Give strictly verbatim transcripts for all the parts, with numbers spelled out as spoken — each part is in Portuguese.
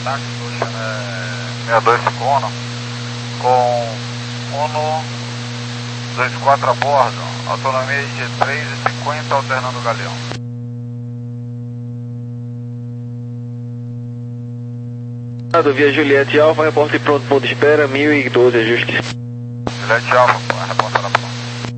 ataque do Channel sessenta e dois Kono com Uno vinte e quatro a bordo, autonomia de três e cinquenta alternando o galeão. Via Juliette Alfa, reporte pronto, ponto de espera, mil e doze ajustes. Juliette Alfa, reportada pronto.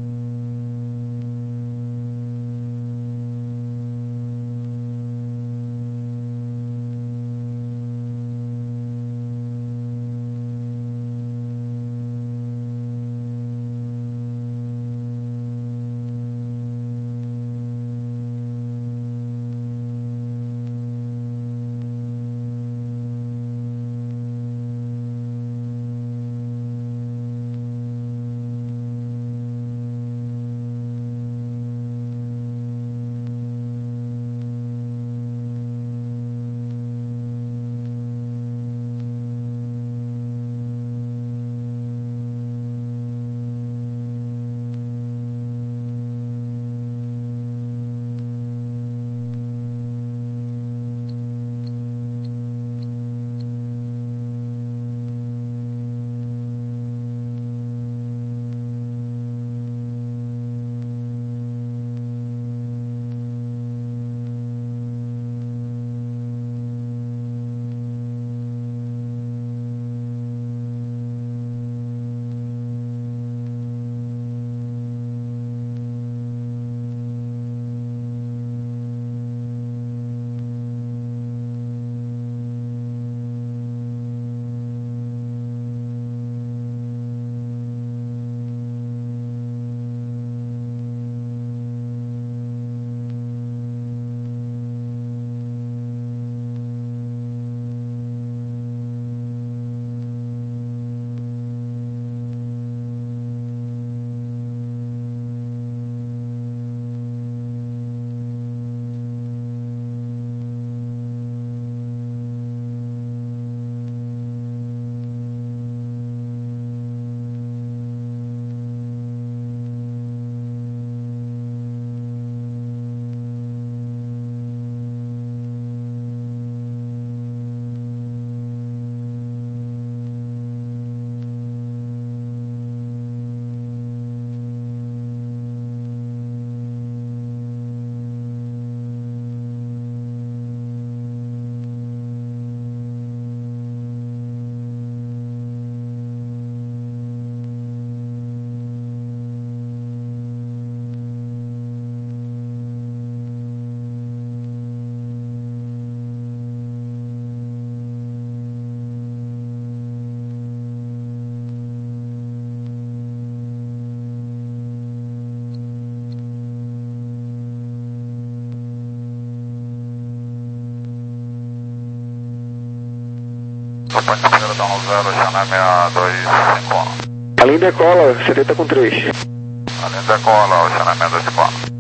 Companhia primeira da um zero, Channel sessenta e dois Kono. Além da cola, setenta com três. Além da cola, o Channel sessenta e dois Kono.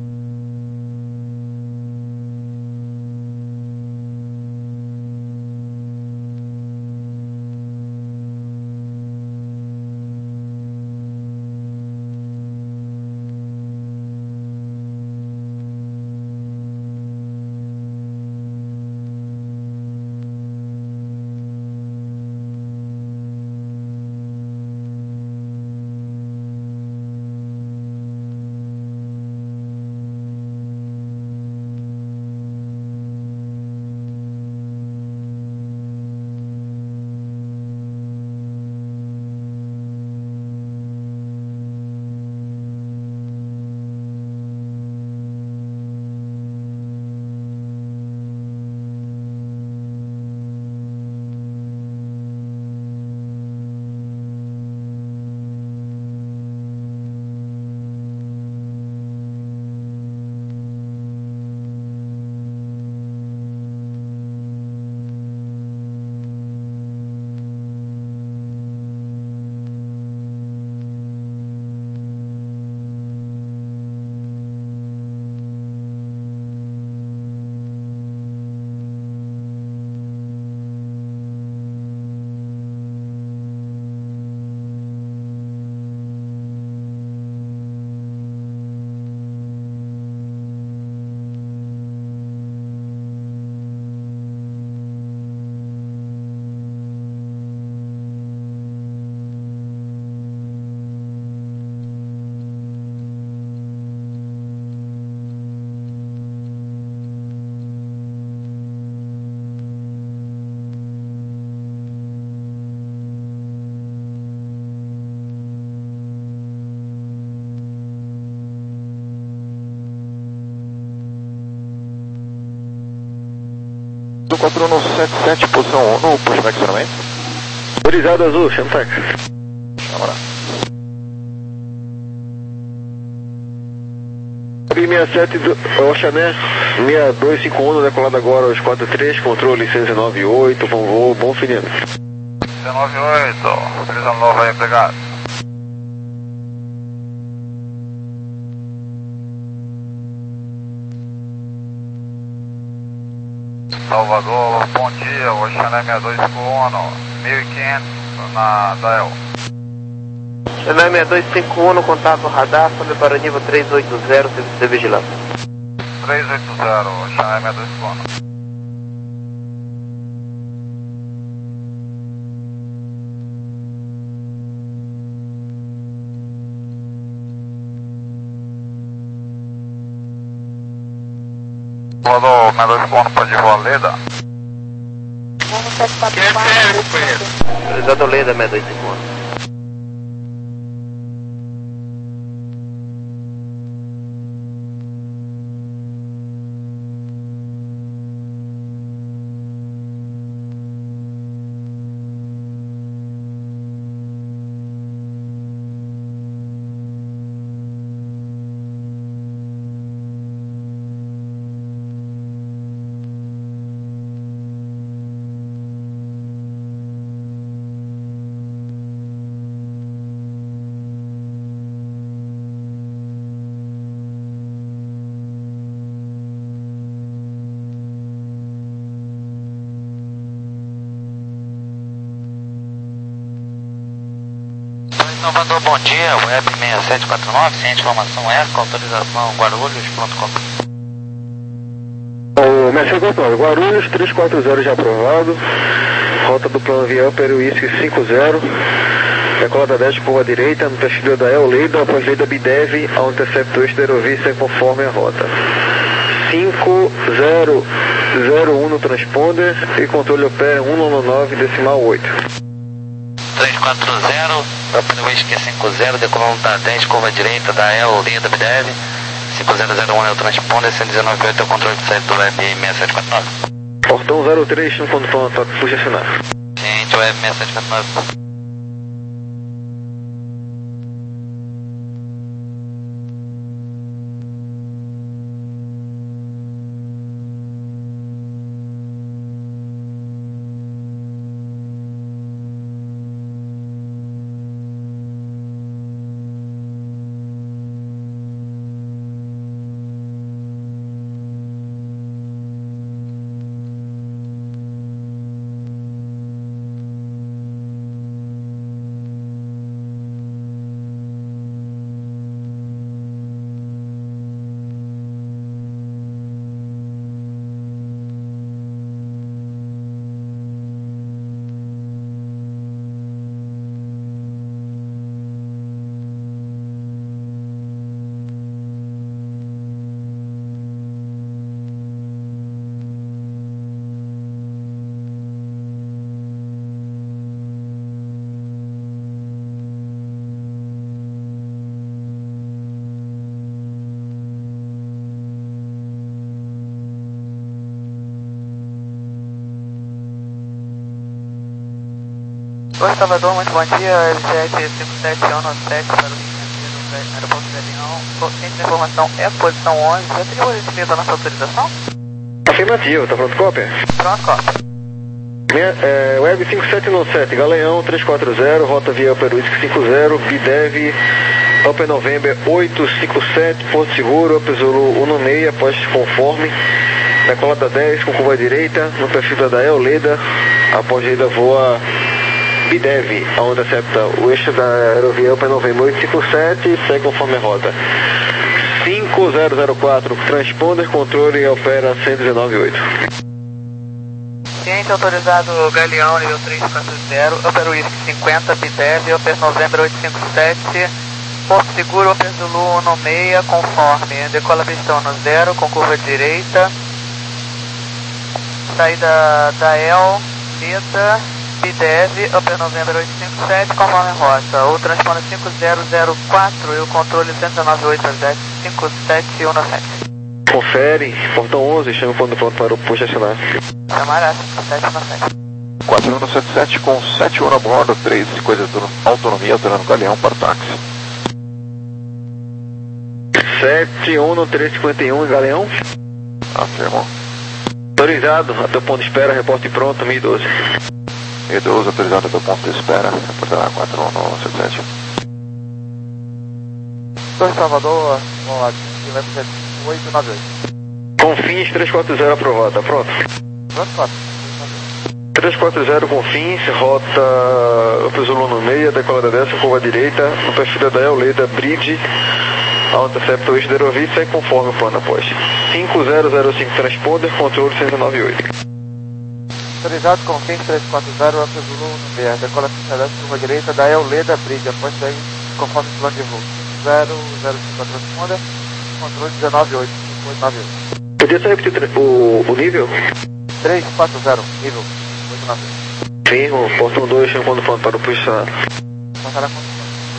do quatro um sete sete, posição um, no push back acionamento. Autorizado azul, chama tac. Chama lá. sessenta e sete do Oxané, sessenta e dois cinquenta e um, decolado agora aos quatro três, controle seis nove oito, bom voo, bom finino. seis nove oito, prisão nova aí, obrigado. Salvador, bom dia, Oxané sessenta e dois cinquenta e um, mil e quinhentos na D A E L. Oxané sessenta e dois cinquenta e um, no contato radar, sobe para o nível três oito zero, serviço de vigilância. três oito zero, Oxané sessenta e dois cinquenta e um. Salvador, sessenta e dois cinquenta pode voar Leda. Autorizado Leda, sessenta e dois cinquenta e um. Salvador, bom dia, Web seis sete quatro nove, ciente informação E C A, autorização Guarulhos, pronto, compra. O Mercedes Antônio, Guarulhos três quatro zero já aprovado, rota do plano via Upper Whisky cinquenta, decolada dez curva direita, no perfil da El Leida, após Leida Bidev, ao interceptor Esterovista conforme a rota. cinco zero zero um no transponder e controle opera cento e noventa e nove decimal oito. três quatro zero, Upper Whisky cinquenta, decolando da dez, curva direita da El Leida Bidev, cinco zero zero um é o transponder, cento e dezenove é o controle de saída do Web seis sete quatro nove. Portão zero três no contato, puxa acionar. Ciente, Web seis sete quatro nove. Oi, Salvador, muito bom dia, L sete cinco sete um sete para o Rio de Janeiro, aeroporto de Galeão. Ciente de informação é posição onze, já teria o recebido a nossa autorização? Afirmativo, tá pronto cópia? Pronto, cópia. Minha, é, Web cinco sete nove sete, Galeão três quatro zero, rota via Upper Whisky cinquenta, Bidev, Upper November oito cinco sete, Porto Seguro, Upper Zulu um seis, após conforme, decolada dez com curva direita, no perfil da El Leida, após Leida voa Bidev, onde acepta o eixo da aerovia Upper November oito cinco sete e segue conforme a rota. cinco zero zero quatro, transponder, controle e opera cento e dezenove oito. Ciente autorizado Galeão, nível três quatro zero, Upper Whisky cinquenta, Bidev, Upper November oito cinco sete, Porto Seguro, Upper Zulu um seis, conforme, decola pistão no zero, com curva direita, saída da El, Leda, Bidev, Upper November oito cinco sete, conforme rota, o transponder cinco zero zero quatro e o controle cento e dezenove oito a cinco sete um sete. confere, portão onze, chama quando pronto para o posto acionar. Camarada, sete na sete. quatro um sete sete com sete um a bordo, três coisas de autonomia, alterando Galeão para o táxi. sete um três cinquenta e um, Galeão. Afirmo. Autorizado, até o ponto de espera, reporte pronto, mil e doze. mil e doze, autorizado até o ponto de espera, reportará quatro um sete sete. Torre Salvador, vamos lá, vai para oito nove oito. Confins três quatro zero aprovada, pronto. Pronto, quatro. três quatro zero Confins, rota Zulu no meio, decolada dessa, curva direita, no perfil da Euleda Bridge, Alta Septo Eixo Derovi, segue conforme o plano após. cinco zero zero cinco transponder, controle cento e noventa e oito. Autorizado, Confins três quatro zero, Alta Zulu no meio, decola pista dessa, curva direita da Euleda Bridge, após segue conforme o plano de voo. cinco zero zero cinco transponder, controle dezenove oito, cinco oito nove oito. Podia só repetir o, o nível? três quatro zero, nível oito nove oito. Firmo, portão dois, chama quando pronto para o posto acionar. Passará com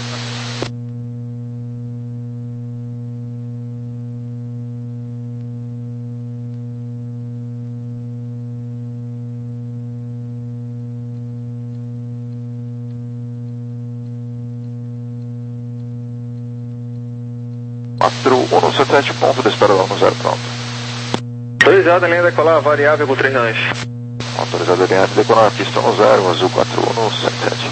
quatro um sete sete, ponto de espera no zero pronto. Autorizado, linha decolar, variável com três nães. Autorizado a linha de decolar, pista no zero, azul quatro um sete sete.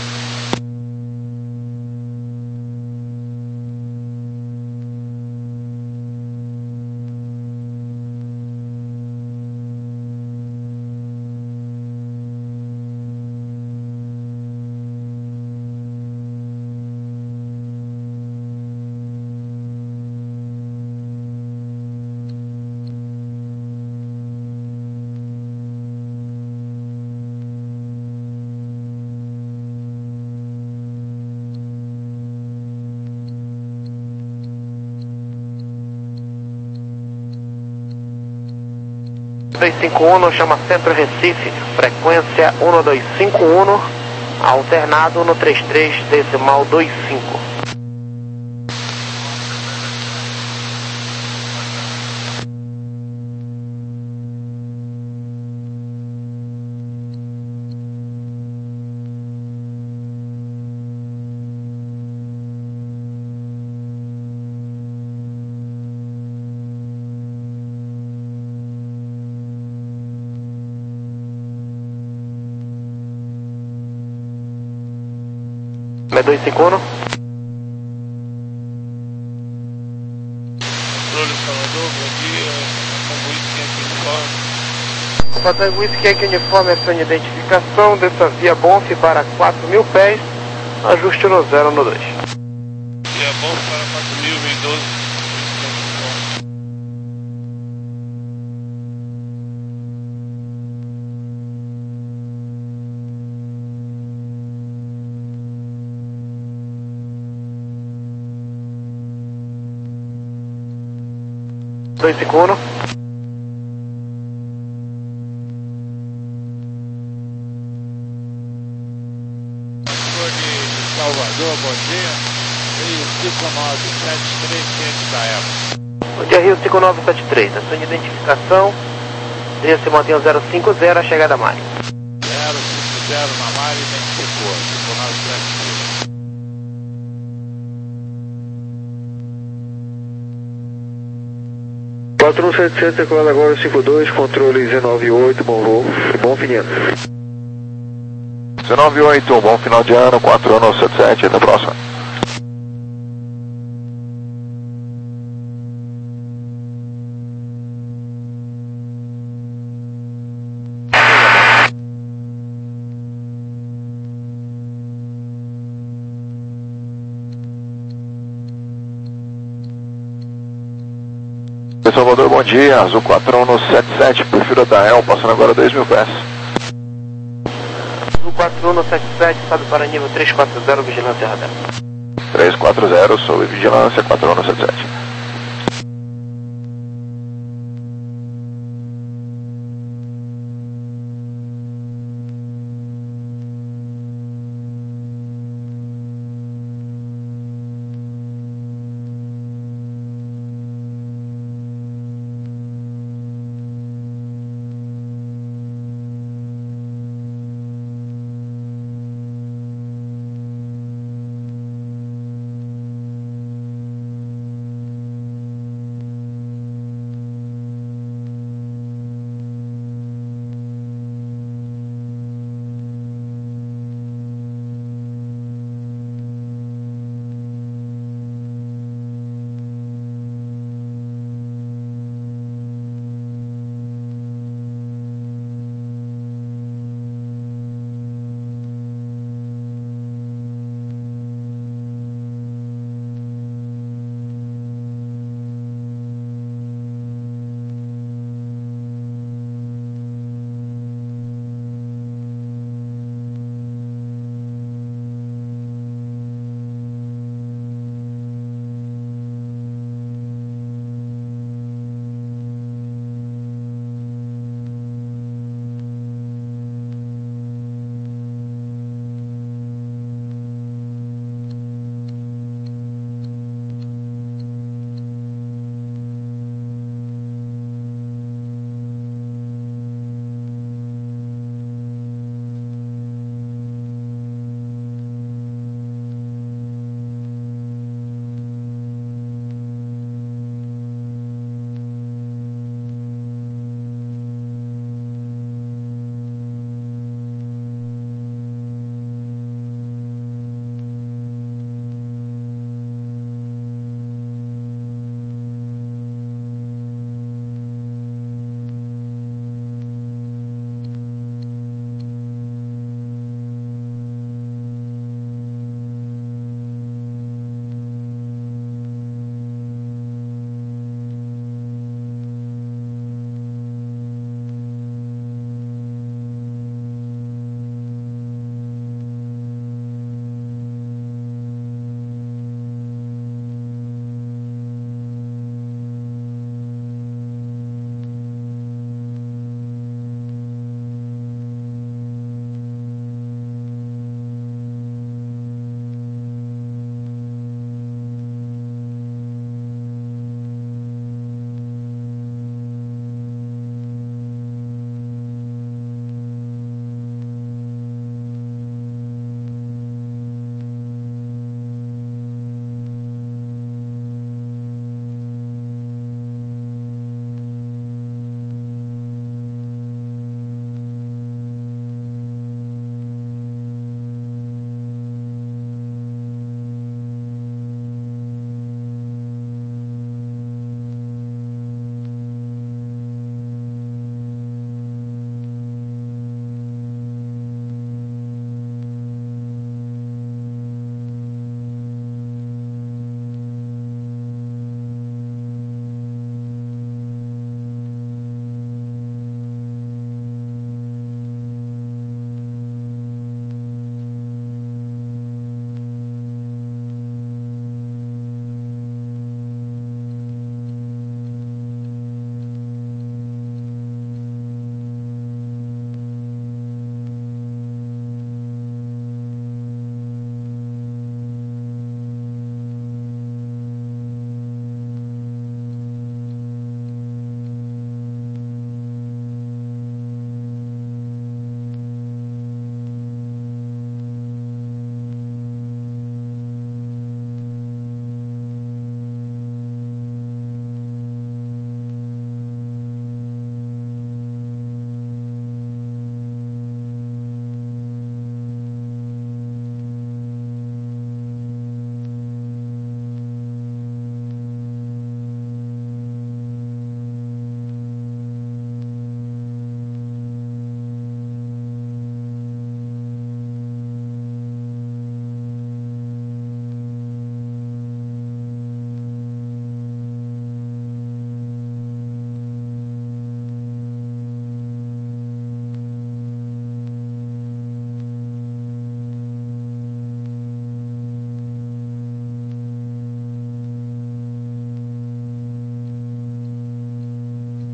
três cinco um, chama Centro Recife, frequência um dois cinco um, alternado no trinta e três decimal vinte e cinco. seis dois cinco um. Controle Salvador, bom dia. Patangue Whisky Yankee Uniforme, essa identificação dessa via Bonf para quatro mil pés, ajuste no zero no dois. Via Bonf para quatro mil, mil e doze. dois cinco um. Salvador, bom dia. Rio cinco nove sete três, ciente da época. Bom dia, Rio cinco nove sete três. A sua identificação, desde se mantém o zero cinco zero, a chegada a Mari. zero cinco zero na Mari, identificou. cinco nove sete três. quatro um sete sete, decolado agora cinco dois, controle dezenove oito, bom voo, bom finiano. dezenove oito, bom final de ano, quatro um sete sete, até a próxima. Salvador, bom dia, azul quatro um sete sete, perfil da El, passando agora dois mil pés. Azul quatro um sete sete, sobe para nível três quatro zero, vigilância radar. três quatro zero, sob vigilância, quatro um sete sete.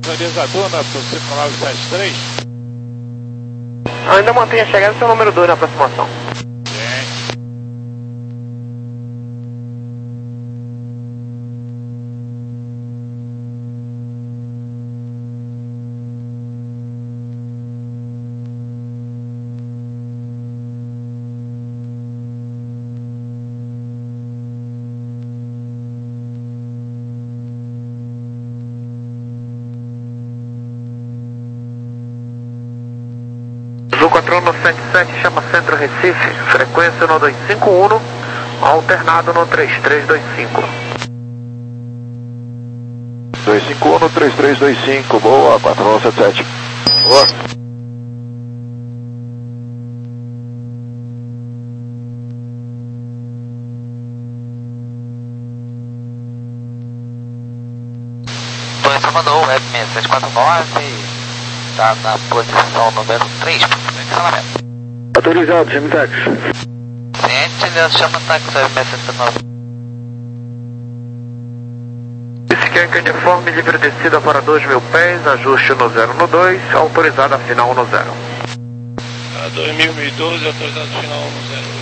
Organizador na cinco nove sete três. Ainda mantém a chegada do seu número dois na aproximação. Azul quatro um sete sete, chama Centro Recife, frequência no dois cinco um, alternado no três três dois cinco. dois cinco um, três três dois cinco, boa, quatro um sete sete. Boa. Você mandou o web seis sete quatro nove. Está na posição número três, posicionamento. Autorizado, chama táxi. Ciente, Leandro, chama táxi, seis sete nove. Skank uniforme, livre descida para dois mil pés, ajuste no zero no dois, autorizado a final no zero. A dois mil e doze, autorizado final no zero.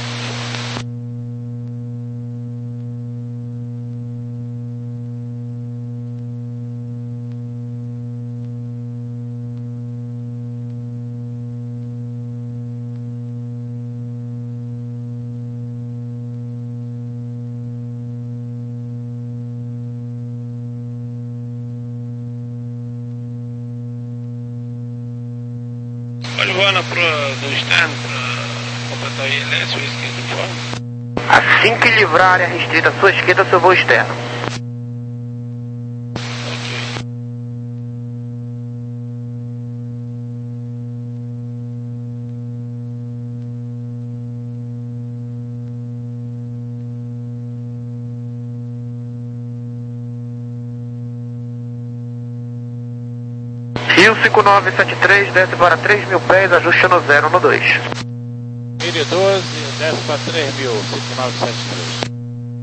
Pode voar na proa do stand para completar o I L S ou esquerda de forma? Assim que livrar a área restrita à sua esquerda, seu voo externo. Ok. Rio cinco nove sete três, desce para três mil pés, ajuste no zero no dois. Mire doze, desce para três mil, cinco nove sete três.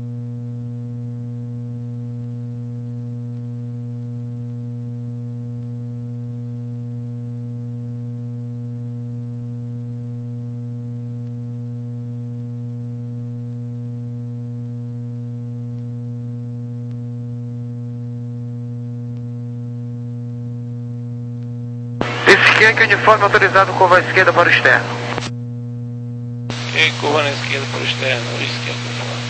Skank uniforme autorizado curva à esquerda para o externo. Ok, curva na esquerda para o externo, esquerda para fora.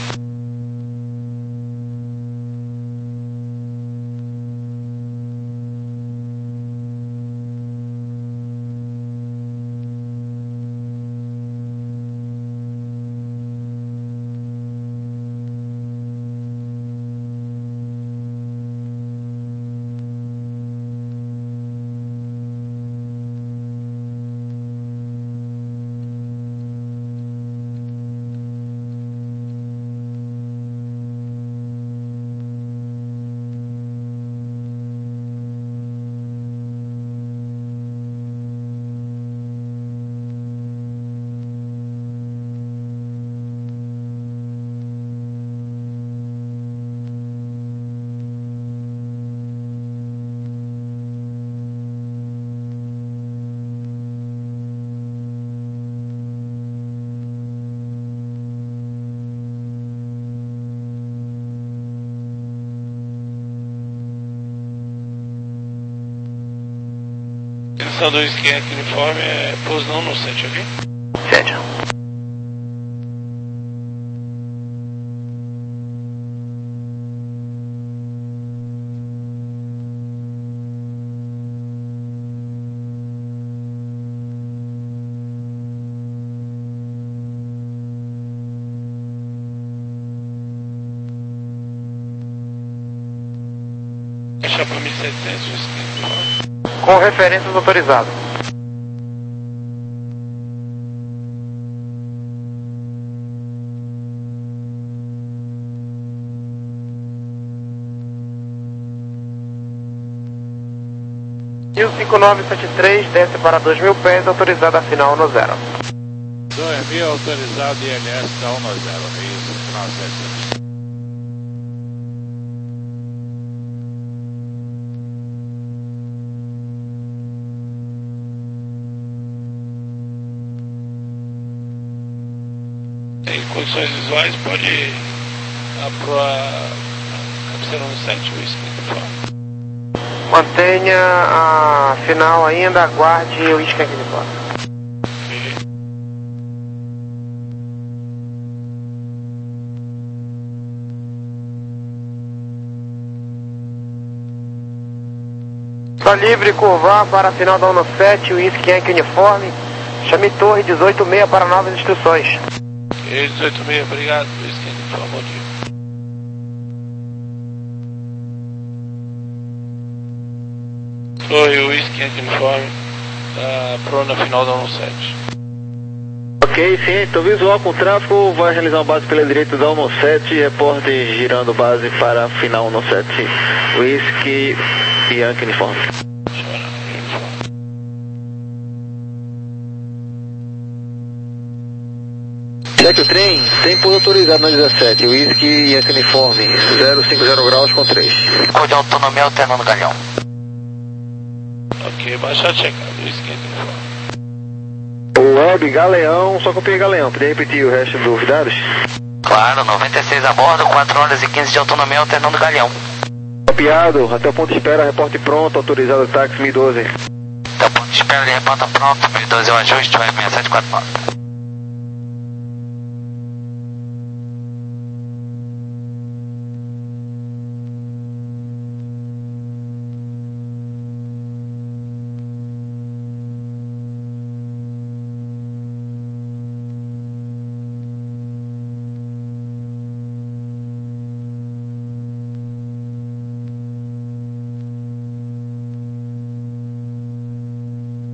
Direção do Skank uniforme é pouso não no sete, ok? sete. Achar para mil e setecentos o Skank uniforme. Com referências autorizadas. Rio cinco nove sete três, desce para dois mil pés, autorizado a final no zero. dois mil autorizado I L S da um no zero, Rio cinco nove sete três. tem condições visuais, pode ir para a cabeceira no sete, o Whisky Uniforme. Mantenha a final ainda, aguarde o Whisky Uniforme. Está livre, curvar para a final da Uno sete, Whisky Yankee Uniforme. Chame Torre dezoito seis para novas instruções. Ok, dezoito seis, obrigado, Whisky Uniforme, bom dia. Torre, Whisky Yankee Uniforme, está pronto na final da Uno sete. Ok, sim, então visual com tráfego, vai realizar uma base pela direita da Uno sete, reporte girando base para a final Uno sete, Whisky Yankee Uniforme. Cheque o trem, tempo autorizado na dezessete, Whisky Yankee Uniforme, zero cinco zero graus com três. Código de autonomia alternando Galeão. Ok, baixa checado, Whisky Yankee Uniforme. Web, Galeão, só copiei Galeão, podia repetir o resto dos dados? Claro, noventa e seis a bordo, quatro horas e quinze de autonomia alternando Galeão. Copiado, até o ponto de espera, reporte pronto, autorizado táxi mil e doze. Até o ponto de espera, ele reporta pronto, mil e doze é o ajuste, web seis sete quatro nove.